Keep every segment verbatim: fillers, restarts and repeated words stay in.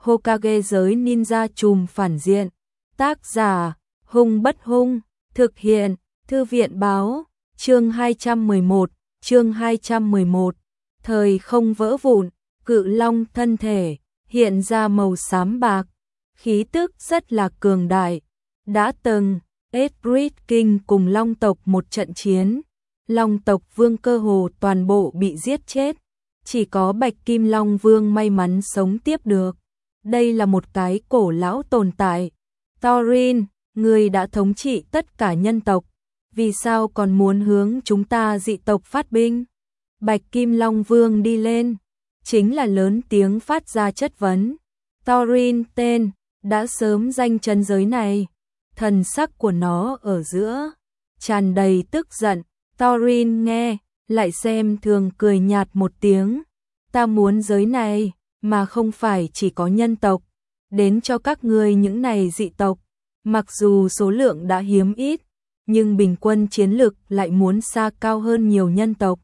Hokage giới ninja trùm phản diện. Tác giả, Hung Bất Hung, thực hiện, Thư viện báo, chương hai trăm mười một, chương hai trăm mười một. Thời không vỡ vụn, cự long thân thể, hiện ra màu xám bạc, khí tức rất là cường đại. Đã từng, Esprit King cùng long tộc một trận chiến, long tộc vương cơ hồ toàn bộ bị giết chết. Chỉ có Bạch Kim Long Vương may mắn sống tiếp được. Đây là một cái cổ lão tồn tại. Thorin, người đã thống trị tất cả nhân tộc, vì sao còn muốn hướng chúng ta dị tộc phát binh? Bạch Kim Long Vương đi lên, chính là lớn tiếng phát ra chất vấn. Thorin tên, đã sớm danh chân giới này. Thần sắc của nó ở giữa, tràn đầy tức giận. Thorin nghe, lại xem thường cười nhạt một tiếng. Ta muốn giới này, mà không phải chỉ có nhân tộc, đến cho các ngươi những này dị tộc. Mặc dù số lượng đã hiếm ít, nhưng bình quân chiến lực lại muốn xa cao hơn nhiều nhân tộc.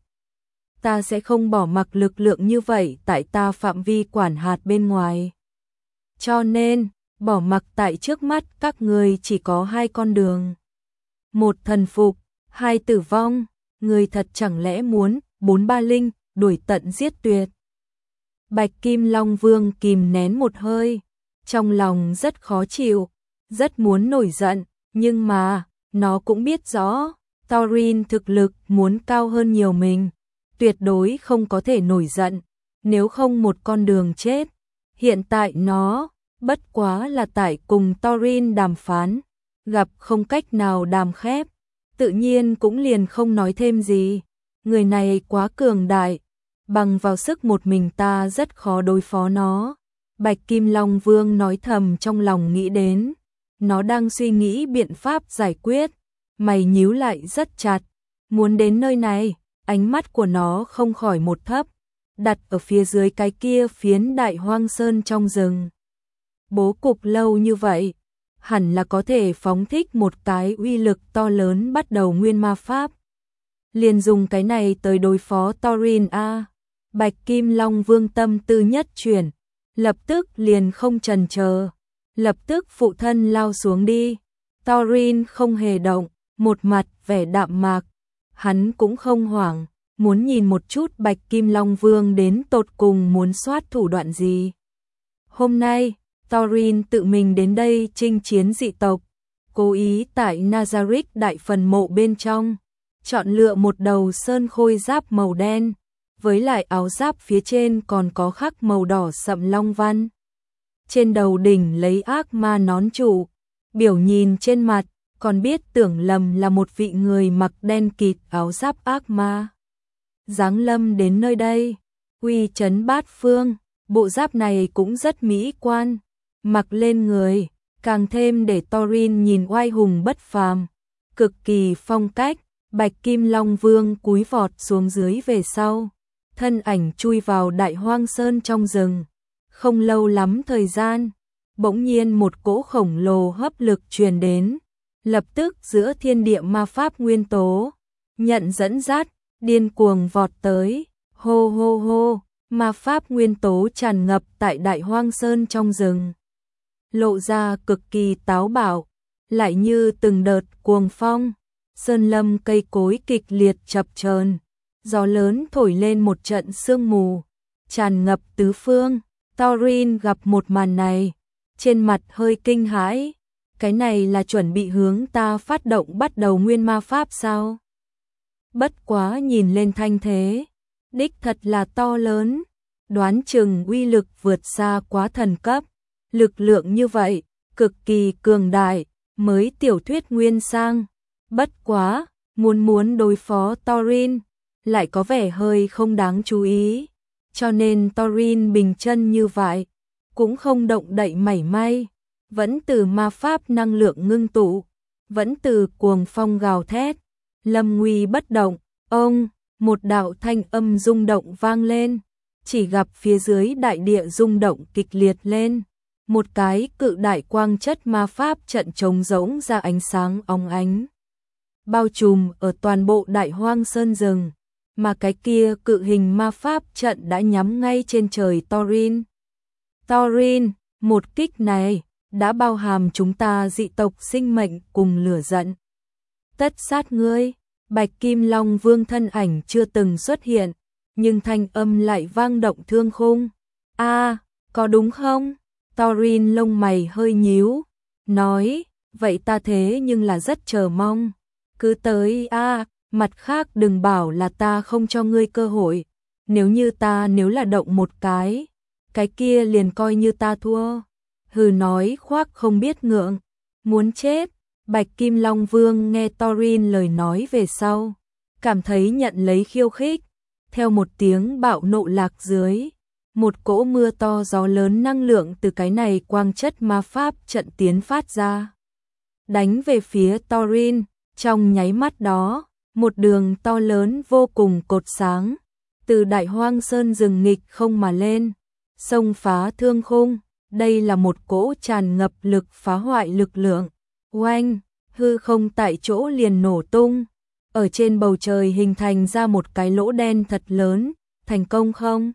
Ta sẽ không bỏ mặc lực lượng như vậy tại ta phạm vi quản hạt bên ngoài. Cho nên, bỏ mặc tại trước mắt các ngươi chỉ có hai con đường. Một thần phục, hai tử vong. Người thật chẳng lẽ muốn bốn ba linh đuổi tận giết tuyệt? Bạch Kim Long Vương kìm nén một hơi, trong lòng rất khó chịu, rất muốn nổi giận, nhưng mà nó cũng biết rõ, Thorin thực lực muốn cao hơn nhiều mình, tuyệt đối không có thể nổi giận, nếu không một con đường chết. Hiện tại nó bất quá là tại cùng Thorin đàm phán, gặp không cách nào đàm khép, tự nhiên cũng liền không nói thêm gì. Người này quá cường đại, bằng vào sức một mình ta rất khó đối phó nó. Bạch Kim Long Vương nói thầm trong lòng nghĩ đến, nó đang suy nghĩ biện pháp giải quyết, mày nhíu lại rất chặt. Muốn đến nơi này, ánh mắt của nó không khỏi một thấp, đặt ở phía dưới cái kia phiến đại hoang sơn trong rừng. Bố cục lâu như vậy, hẳn là có thể phóng thích một cái uy lực to lớn bắt đầu nguyên ma pháp. Liền dùng cái này tới đối phó Thorin a. Bạch Kim Long Vương tâm tư nhất chuyển, lập tức liền không chần chờ, lập tức phụ thân lao xuống đi. Thorin không hề động, một mặt vẻ đạm mạc, hắn cũng không hoảng, muốn nhìn một chút Bạch Kim Long Vương đến tột cùng muốn soát thủ đoạn gì. Hôm nay, Thorin tự mình đến đây chinh chiến dị tộc, cố ý tại Nazarick đại phần mộ bên trong, chọn lựa một đầu sơn khôi giáp màu đen, với lại áo giáp phía trên còn có khắc màu đỏ sậm long văn. Trên đầu đỉnh lấy ác ma nón trụ, biểu nhìn trên mặt, còn biết tưởng lầm là một vị người mặc đen kịt áo giáp ác ma. Giáng lâm đến nơi đây, uy chấn bát phương, bộ giáp này cũng rất mỹ quan, mặc lên người, càng thêm để Thorin nhìn oai hùng bất phàm, cực kỳ phong cách. Bạch Kim Long Vương cúi vọt xuống dưới về sau, thân ảnh chui vào đại hoang sơn trong rừng. Không lâu lắm thời gian, bỗng nhiên một cỗ khổng lồ hấp lực truyền đến, lập tức giữa thiên địa ma pháp nguyên tố, nhận dẫn dắt, điên cuồng vọt tới, hô hô hô, ma pháp nguyên tố tràn ngập tại đại hoang sơn trong rừng. Lộ ra cực kỳ táo bạo, lại như từng đợt cuồng phong. Sơn lâm cây cối kịch liệt chập chờn, gió lớn thổi lên một trận sương mù, tràn ngập tứ phương. Thorin gặp một màn này, trên mặt hơi kinh hãi, cái này là chuẩn bị hướng ta phát động bắt đầu nguyên ma pháp sao? Bất quá nhìn lên thanh thế, đích thật là to lớn, đoán chừng uy lực vượt xa quá thần cấp, lực lượng như vậy, cực kỳ cường đại, mới tiểu thuyết nguyên sang. Bất quá, muốn muốn đối phó Thorin, lại có vẻ hơi không đáng chú ý, cho nên Thorin bình chân như vậy, cũng không động đậy mảy may, vẫn từ ma pháp năng lượng ngưng tụ, vẫn từ cuồng phong gào thét, lâm nguy bất động. Ông, một đạo thanh âm rung động vang lên, chỉ gặp phía dưới đại địa rung động kịch liệt lên, một cái cự đại quang chất ma pháp trận trống rỗng ra ánh sáng óng ánh, bao trùm ở toàn bộ đại hoang sơn rừng, mà cái kia cự hình ma pháp trận đã nhắm ngay trên trời Thorin. Thorin, Một kích này đã bao hàm chúng ta dị tộc sinh mệnh cùng lửa giận. Tất sát ngươi. Bạch Kim Long Vương thân ảnh chưa từng xuất hiện, nhưng thanh âm lại vang động thương khung. A, à, có đúng không? Thorin lông mày hơi nhíu, nói, vậy ta thế nhưng là rất chờ mong. Cứ tới a, à, mặt khác đừng bảo là ta không cho ngươi cơ hội. Nếu như ta nếu là động một cái, cái kia liền coi như ta thua. Hừ, nói khoác không biết ngượng, muốn chết. Bạch Kim Long Vương nghe Thorin lời nói về sau, cảm thấy nhận lấy khiêu khích, theo một tiếng bạo nộ lạc dưới, một cỗ mưa to gió lớn năng lượng từ cái này quang chất ma pháp trận tiến phát ra, đánh về phía Thorin. Trong nháy mắt đó, một đường to lớn vô cùng cột sáng từ Đại Hoang Sơn rừng nghịch không mà lên, xông phá thương khung. Đây là một cỗ tràn ngập lực phá hoại lực lượng. Oanh, hư không tại chỗ liền nổ tung, ở trên bầu trời hình thành ra một cái lỗ đen thật lớn. Thành công không?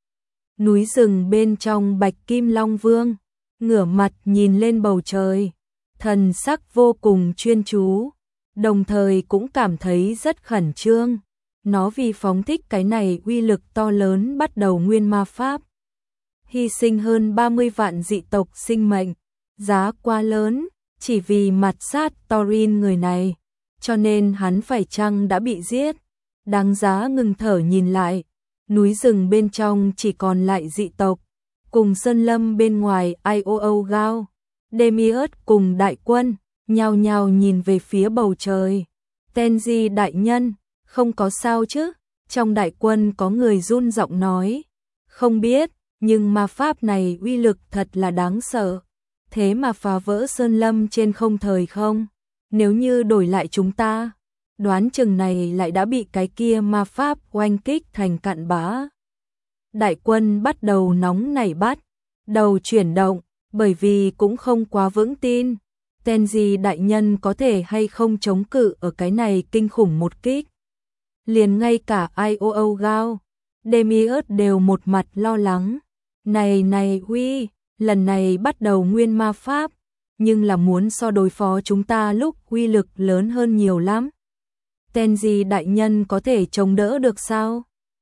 Núi rừng bên trong Bạch Kim Long Vương ngửa mặt nhìn lên bầu trời, thần sắc vô cùng chuyên chú, đồng thời cũng cảm thấy rất khẩn trương. Nó vì phóng thích cái này uy lực to lớn bắt đầu nguyên ma pháp, hy sinh hơn ba mươi vạn dị tộc sinh mệnh, giá quá lớn, chỉ vì mặt sát Thorin người này, cho nên hắn phải chăng đã bị giết. Đáng giá ngừng thở nhìn lại, núi rừng bên trong chỉ còn lại dị tộc, cùng sơn lâm bên ngoài Ioo Gao, Demiurge cùng đại quân, nhao nhao nhìn về phía bầu trời. Tenji đại nhân, không có sao chứ? Trong đại quân có người run giọng nói, không biết, nhưng ma pháp này uy lực thật là đáng sợ. Thế mà phá vỡ sơn lâm trên không thời không, nếu như đổi lại chúng ta, đoán chừng này lại đã bị cái kia ma pháp oanh kích thành cặn bã. Đại quân bắt đầu nóng nảy bắt đầu chuyển động, bởi vì cũng không quá vững tin Tenji đại nhân có thể hay không chống cự ở cái này kinh khủng một kích. Liền ngay cả Ioo Gao, Demiurge đều một mặt lo lắng. Này này huy, lần này bắt đầu nguyên ma pháp, nhưng là muốn so đối phó chúng ta lúc uy lực lớn hơn nhiều lắm. Tenji đại nhân có thể chống đỡ được sao?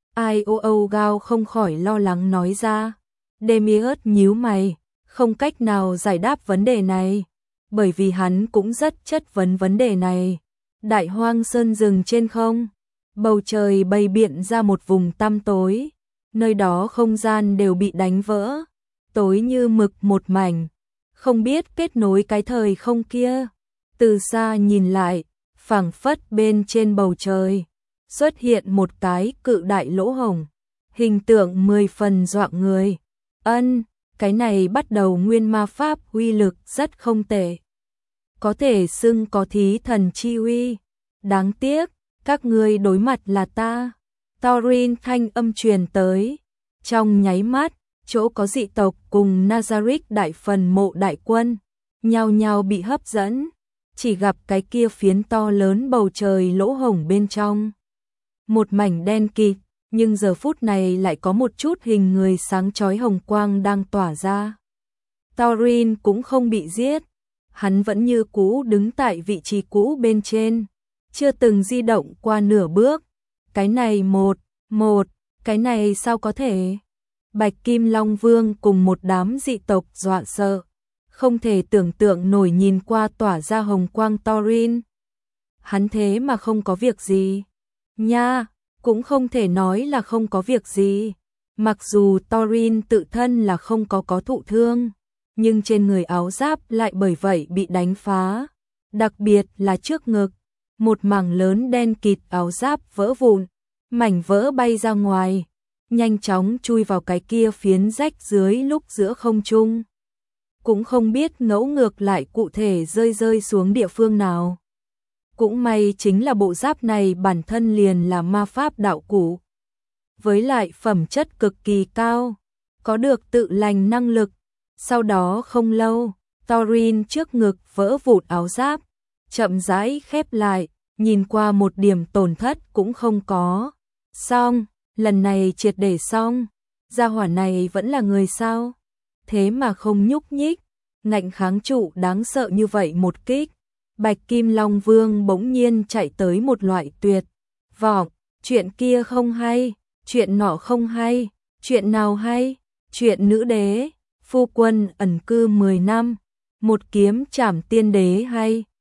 Ioo Gao không khỏi lo lắng nói ra. Demiurge nhíu mày, không cách nào giải đáp vấn đề này, bởi vì hắn cũng rất chất vấn vấn đề này. Đại Hoang Sơn rừng trên không, bầu trời bày biện ra một vùng tăm tối, nơi đó không gian đều bị đánh vỡ, tối như mực một mảnh, không biết kết nối cái thời không kia. Từ xa nhìn lại, phảng phất bên trên bầu trời xuất hiện một cái cự đại lỗ hổng, hình tượng mười phần dọa người. Ân, cái này bắt đầu nguyên ma pháp uy lực rất không tệ, có thể xưng có thí thần chi uy. Đáng tiếc, các ngươi đối mặt là ta. Thorin thanh âm truyền tới. Trong nháy mắt, chỗ có dị tộc cùng Nazarick đại phần mộ đại quân, nhao nhao bị hấp dẫn, chỉ gặp cái kia phiến to lớn bầu trời lỗ hổng bên trong. Một mảnh đen kịt, nhưng giờ phút này lại có một chút hình người sáng chói hồng quang đang tỏa ra. Thorin cũng không bị giết, hắn vẫn như cũ đứng tại vị trí cũ bên trên, chưa từng di động qua nửa bước. Cái này một, một, cái này sao có thể? Bạch Kim Long Vương cùng một đám dị tộc dọa sợ, không thể tưởng tượng nổi nhìn qua tỏa ra hồng quang Thorin. Hắn thế mà không có việc gì. Nha, cũng không thể nói là không có việc gì. Mặc dù Thorin tự thân là không có có thụ thương, nhưng trên người áo giáp lại bởi vậy bị đánh phá. Đặc biệt là trước ngực, một mảng lớn đen kịt áo giáp vỡ vụn, mảnh vỡ bay ra ngoài, nhanh chóng chui vào cái kia phiến rách dưới lúc giữa không trung. Cũng không biết ngẫu ngược lại cụ thể rơi rơi xuống địa phương nào. Cũng may chính là bộ giáp này bản thân liền là ma pháp đạo cụ, với lại phẩm chất cực kỳ cao, có được tự lành năng lực. Sau đó không lâu, Thorin trước ngực vỡ vụn áo giáp, chậm rãi khép lại, nhìn qua một điểm tổn thất cũng không có. Xong, lần này triệt để xong, gia hỏa này vẫn là người sao? thế mà không nhúc nhích, ngạnh kháng trụ đáng sợ như vậy một kích. Bạch Kim Long Vương bỗng nhiên chạy tới một loại tuyệt vọng, chuyện kia không hay, chuyện nọ không hay, chuyện nào hay, chuyện nữ đế, phu quân ẩn cư mười năm, một kiếm trảm tiên đế hay,